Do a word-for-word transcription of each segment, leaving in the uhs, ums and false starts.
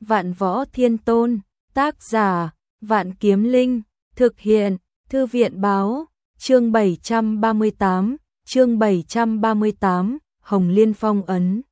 Vạn Võ Thiên Tôn, tác giả, Vạn Kiếm Linh, thực hiện, Thư viện báo, chương bảy trăm ba mươi tám, chương bảy trăm ba mươi tám, Hồng Liên phong ấn.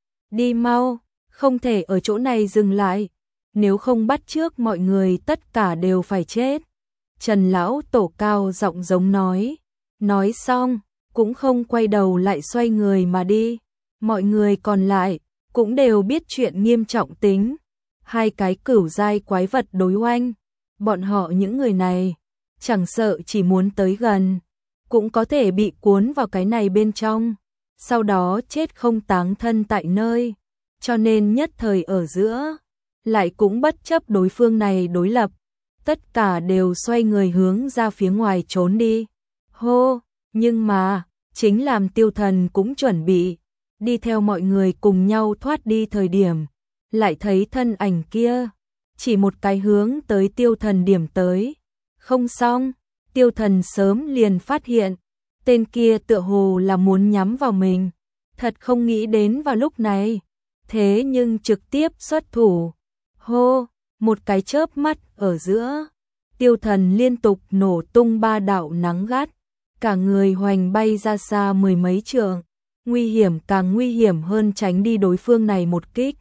Đi mau, không thể ở chỗ này dừng lại, nếu không bắt trước mọi người tất cả đều phải chết. Trần Lão Tổ cao giọng giống nói, nói xong, cũng không quay đầu lại xoay người mà đi. Mọi người còn lại, cũng đều biết chuyện nghiêm trọng tính. Hai cái cửu giai quái vật đối oanh, bọn họ những người này, chẳng sợ chỉ muốn tới gần, cũng có thể bị cuốn vào cái này bên trong, sau đó chết không táng thân tại nơi, cho nên nhất thời ở giữa, lại cũng bất chấp đối phương này đối lập, tất cả đều xoay người hướng ra phía ngoài trốn đi. Hô, nhưng mà, chính làm Tiêu Thần cũng chuẩn bị, đi theo mọi người cùng nhau thoát đi thời điểm, lại thấy thân ảnh kia, chỉ một cái hướng tới Tiêu Thần điểm tới. Không xong, Tiêu Thần sớm liền phát hiện, tên kia tựa hồ là muốn nhắm vào mình, thật không nghĩ đến vào lúc này, thế nhưng trực tiếp xuất thủ. Hô, một cái chớp mắt ở giữa, Tiêu Thần liên tục nổ tung ba đạo nắng gắt, cả người hoành bay ra xa mười mấy trượng, nguy hiểm càng nguy hiểm hơn tránh đi đối phương này một kích.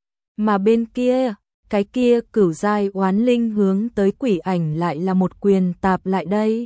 Mà bên kia, cái kia cửu giai oán linh hướng tới quỷ ảnh lại là một quyền tạp lại đây.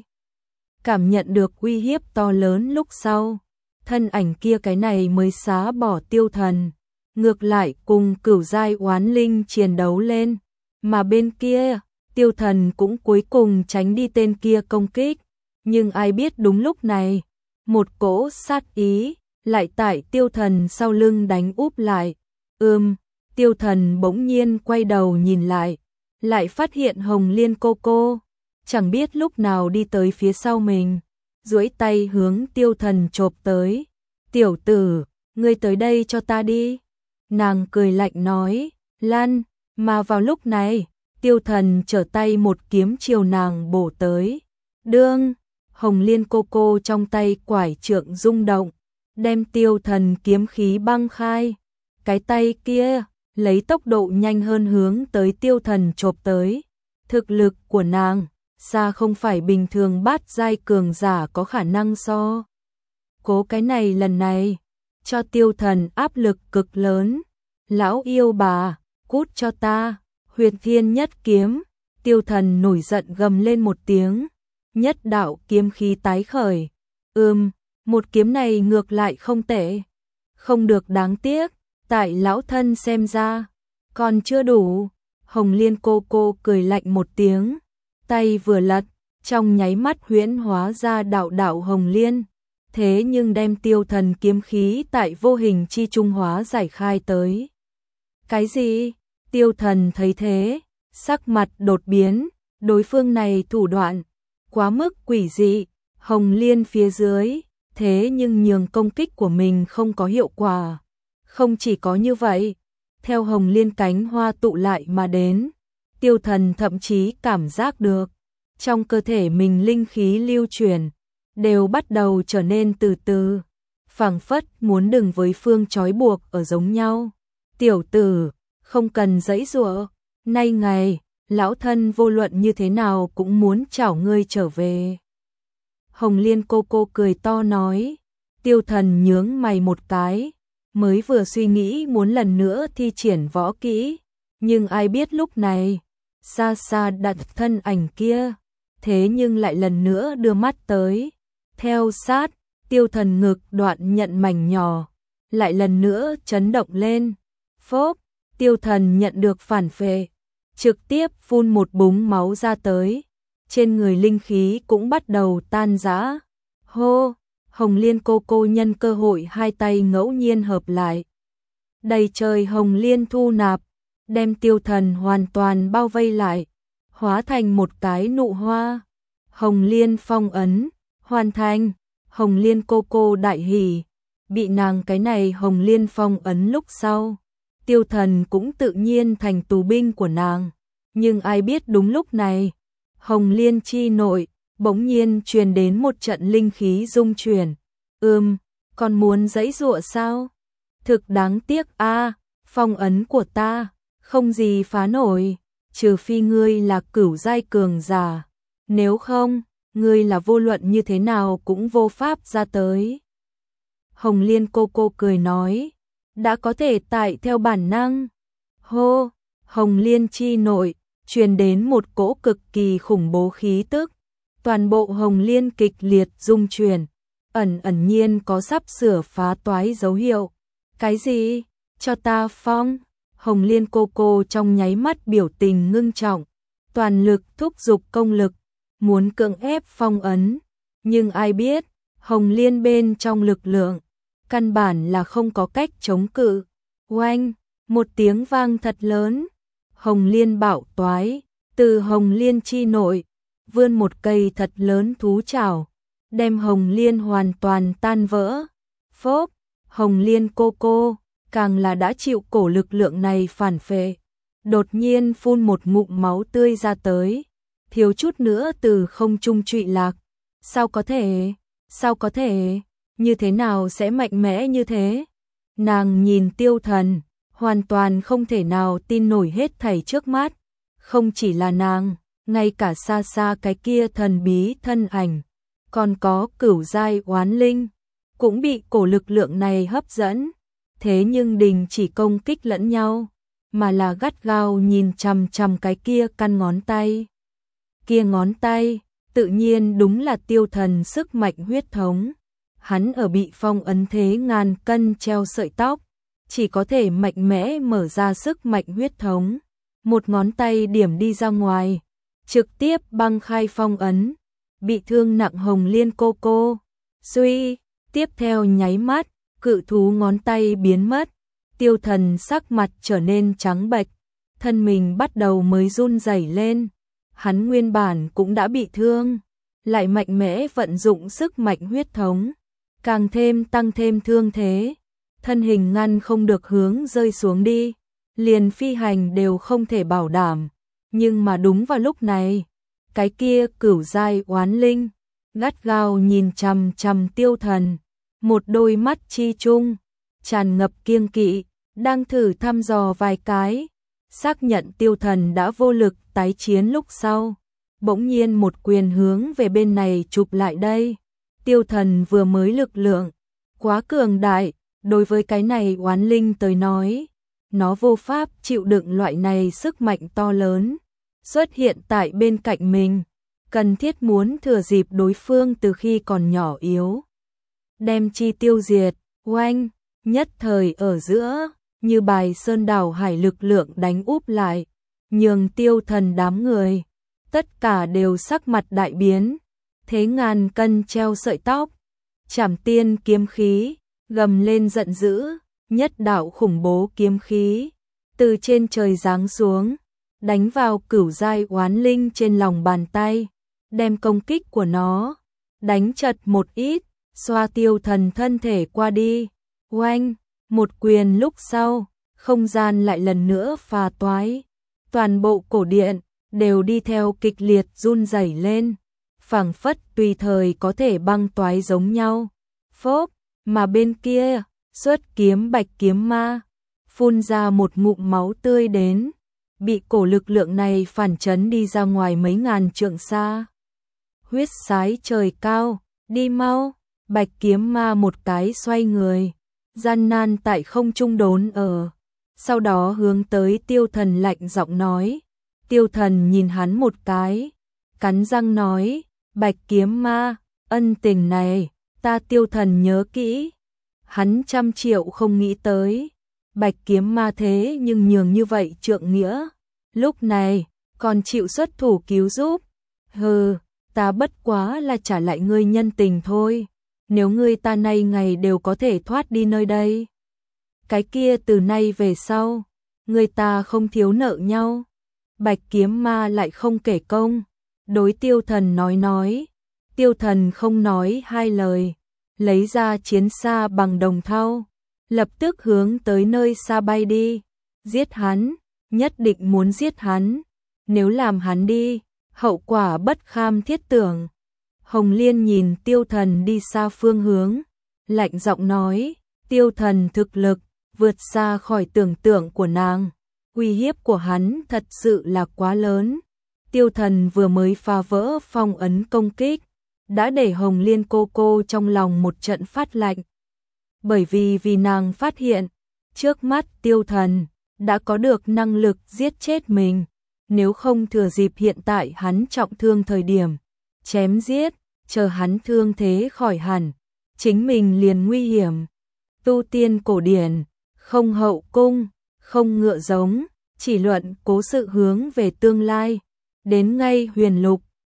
Cảm nhận được uy hiếp to lớn lúc sau, thân ảnh kia cái này mới xá bỏ Tiêu Thần, ngược lại cùng cửu giai oán linh chiến đấu lên, mà bên kia, Tiêu Thần cũng cuối cùng tránh đi tên kia công kích, nhưng ai biết đúng lúc này, một cỗ sát ý lại tại Tiêu Thần sau lưng đánh úp lại. Ừm, Tiêu Thần bỗng nhiên quay đầu nhìn lại, lại phát hiện Hồng Liên cô cô, chẳng biết lúc nào đi tới phía sau mình, duỗi tay hướng Tiêu Thần chộp tới. Tiểu tử, ngươi tới đây cho ta đi. Nàng cười lạnh nói, lăn, mà vào lúc này, Tiêu Thần trở tay một kiếm chiều nàng bổ tới. Đương, Hồng Liên cô cô trong tay quải trượng rung động, đem Tiêu Thần kiếm khí băng khai. Cái tay kia, lấy tốc độ nhanh hơn hướng tới Tiêu Thần chộp tới. Thực lực của nàng, xa không phải bình thường bát giai cường giả có khả năng so. Cố cái này lần này, cho Tiêu Thần áp lực cực lớn. Lão yêu bà, cút cho ta, Huyệt Thiên nhất kiếm. Tiêu Thần nổi giận gầm lên một tiếng, nhất đạo kiếm khí tái khởi. Ừm, một kiếm này ngược lại không tệ, không được đáng tiếc, tại lão thân xem ra, còn chưa đủ. Hồng Liên cô cô cười lạnh một tiếng, tay vừa lật, trong nháy mắt huyễn hóa ra đạo đạo hồng liên, thế nhưng đem Tiêu Thần kiếm khí tại vô hình chi trung hóa giải khai tới. Cái gì? Tiêu Thần thấy thế, sắc mặt đột biến, đối phương này thủ đoạn quá mức quỷ dị, hồng liên phía dưới, thế nhưng nhường công kích của mình không có hiệu quả. Không chỉ có như vậy, theo hồng liên cánh hoa tụ lại mà đến, Tiêu Thần thậm chí cảm giác được, trong cơ thể mình linh khí lưu chuyển, đều bắt đầu trở nên từ từ, phảng phất muốn đừng với phương trói buộc ở giống nhau. Tiểu tử, không cần giãy giụa, nay ngày, lão thân vô luận như thế nào cũng muốn chảo ngươi trở về. Hồng Liên cô cô cười to nói. Tiêu Thần nhướng mày một cái, mới vừa suy nghĩ muốn lần nữa thi triển võ kỹ, nhưng ai biết lúc này, xa xa đặt thân ảnh kia, thế nhưng lại lần nữa đưa mắt tới. Theo sát, Tiêu Thần ngực đoạn nhận mảnh nhỏ, lại lần nữa chấn động lên. Phốp, Tiêu Thần nhận được phản phệ, trực tiếp phun một búng máu ra tới, trên người linh khí cũng bắt đầu tan rã. Hô, Hồng Liên cô cô nhân cơ hội hai tay ngẫu nhiên hợp lại, đầy trời hồng liên thu nạp, đem Tiêu Thần hoàn toàn bao vây lại, hóa thành một cái nụ hoa. Hồng Liên phong ấn, hoàn thành. Hồng Liên cô cô đại hỉ, bị nàng cái này Hồng Liên phong ấn lúc sau, Tiêu Thần cũng tự nhiên thành tù binh của nàng. Nhưng ai biết đúng lúc này, Hồng Liên chi nội, bỗng nhiên truyền đến một trận linh khí rung chuyển. Ừm, còn muốn giãy giụa sao? Thực đáng tiếc a, phong ấn của ta, không gì phá nổi, trừ phi ngươi là cửu giai cường giả, nếu không, ngươi là vô luận như thế nào cũng vô pháp ra tới. Hồng Liên cô cô cười nói, đã có thể tại theo bản năng. Hô, Hồng Liên chi nội, truyền đến một cỗ cực kỳ khủng bố khí tức. Toàn bộ Hồng Liên kịch liệt rung chuyển, ẩn ẩn nhiên có sắp sửa phá toái dấu hiệu. Cái gì? Cho ta phong. Hồng Liên cô cô trong nháy mắt biểu tình ngưng trọng, toàn lực thúc giục công lực, muốn cưỡng ép phong ấn. Nhưng ai biết, Hồng Liên bên trong lực lượng, căn bản là không có cách chống cự. Oanh, một tiếng vang thật lớn, Hồng Liên bạo toái, từ Hồng Liên chi nội, vươn một cây thật lớn thú trảo, đem Hồng Liên hoàn toàn tan vỡ. Phốp, Hồng Liên cô cô, càng là đã chịu cổ lực lượng này phản phệ, đột nhiên phun một ngụm máu tươi ra tới, thiếu chút nữa từ không trung trụy lạc. Sao có thể? Sao có thể? Như thế nào sẽ mạnh mẽ như thế? Nàng nhìn Tiêu Thần, hoàn toàn không thể nào tin nổi hết thảy trước mắt. Không chỉ là nàng, ngay cả xa xa cái kia thần bí thân ảnh, còn có cửu giai oán linh, cũng bị cổ lực lượng này hấp dẫn. Thế nhưng đình chỉ công kích lẫn nhau, mà là gắt gao nhìn chằm chằm cái kia căn ngón tay. Kia ngón tay, tự nhiên đúng là Tiêu Thần sức mạnh huyết thống. Hắn ở bị phong ấn thế ngàn cân treo sợi tóc, chỉ có thể mạnh mẽ mở ra sức mạnh huyết thống. Một ngón tay điểm đi ra ngoài, trực tiếp băng khai phong ấn, bị thương nặng Hồng Liên cô cô. Suy, tiếp theo nháy mắt, cự thú ngón tay biến mất, Tiêu Thần sắc mặt trở nên trắng bệch, thân mình bắt đầu mới run rẩy lên. Hắn nguyên bản cũng đã bị thương, lại mạnh mẽ vận dụng sức mạnh huyết thống, càng thêm tăng thêm thương thế, thân hình ngăn không được hướng rơi xuống đi, liền phi hành đều không thể bảo đảm. Nhưng mà đúng vào lúc này, cái kia cửu giai oán linh gắt gao nhìn chằm chằm Tiêu Thần, một đôi mắt chi chung tràn ngập kiêng kỵ, đang thử thăm dò vài cái, xác nhận Tiêu Thần đã vô lực tái chiến lúc sau, bỗng nhiên một quyền hướng về bên này chụp lại đây. Tiêu Thần vừa mới lực lượng quá cường đại, đối với cái này oán linh tới nói, nó vô pháp chịu đựng loại này sức mạnh to lớn xuất hiện tại bên cạnh mình, cần thiết muốn thừa dịp đối phương từ khi còn nhỏ yếu, đem chi tiêu diệt. Oanh, nhất thời ở giữa, như bài sơn đảo hải lực lượng đánh úp lại, nhường Tiêu Thần đám người, tất cả đều sắc mặt đại biến, thế ngàn cân treo sợi tóc, Trảm Tiên kiếm khí, gầm lên giận dữ, nhất đạo khủng bố kiếm khí, từ trên trời giáng xuống, đánh vào cửu giai oán linh trên lòng bàn tay, đem công kích của nó đánh chật một ít, xoa Tiêu Thần thân thể qua đi. Oanh, một quyền lúc sau, không gian lại lần nữa phá toái, toàn bộ cổ điện đều đi theo kịch liệt run rẩy lên, phảng phất tùy thời có thể băng toái giống nhau. Phốp, mà bên kia, xuất kiếm bạch kiếm ma, phun ra một ngụm máu tươi đến, bị cổ lực lượng này phản chấn đi ra ngoài mấy ngàn trượng xa. Huyết sái trời cao, đi mau, bạch kiếm ma một cái xoay người, gian nan tại không trung đốn ở, sau đó hướng tới Tiêu Thần lạnh giọng nói. Tiêu Thần nhìn hắn một cái, cắn răng nói, bạch kiếm ma, ân tình này, ta Tiêu Thần nhớ kỹ. Hắn trăm triệu không nghĩ tới, bạch kiếm ma thế nhưng nhường như vậy trượng nghĩa, lúc này, còn chịu xuất thủ cứu giúp. Hừ, ta bất quá là trả lại ngươi nhân tình thôi, nếu ngươi ta nay ngày đều có thể thoát đi nơi đây, cái kia từ nay về sau, người ta không thiếu nợ nhau. Bạch kiếm ma lại không kể công, đối Tiêu Thần nói nói. Tiêu Thần không nói hai lời, lấy ra chiến xa bằng đồng thau, lập tức hướng tới nơi xa bay đi. Giết hắn, nhất định muốn giết hắn, nếu làm hắn đi, hậu quả bất kham thiết tưởng. Hồng Liên nhìn Tiêu Thần đi xa phương hướng, lạnh giọng nói, Tiêu Thần thực lực vượt xa khỏi tưởng tượng của nàng. Uy hiếp của hắn thật sự là quá lớn. Tiêu Thần vừa mới phá vỡ phong ấn công kích, đã để Hồng Liên cô cô trong lòng một trận phát lạnh. Bởi vì vì nàng phát hiện, trước mắt Tiêu Thần đã có được năng lực giết chết mình, nếu không thừa dịp hiện tại hắn trọng thương thời điểm, chém giết, chờ hắn thương thế khỏi hẳn, chính mình liền nguy hiểm. Tu tiên cổ điển, không hậu cung, không ngựa giống, chỉ luận cố sự hướng về tương lai, đến ngay huyền lục,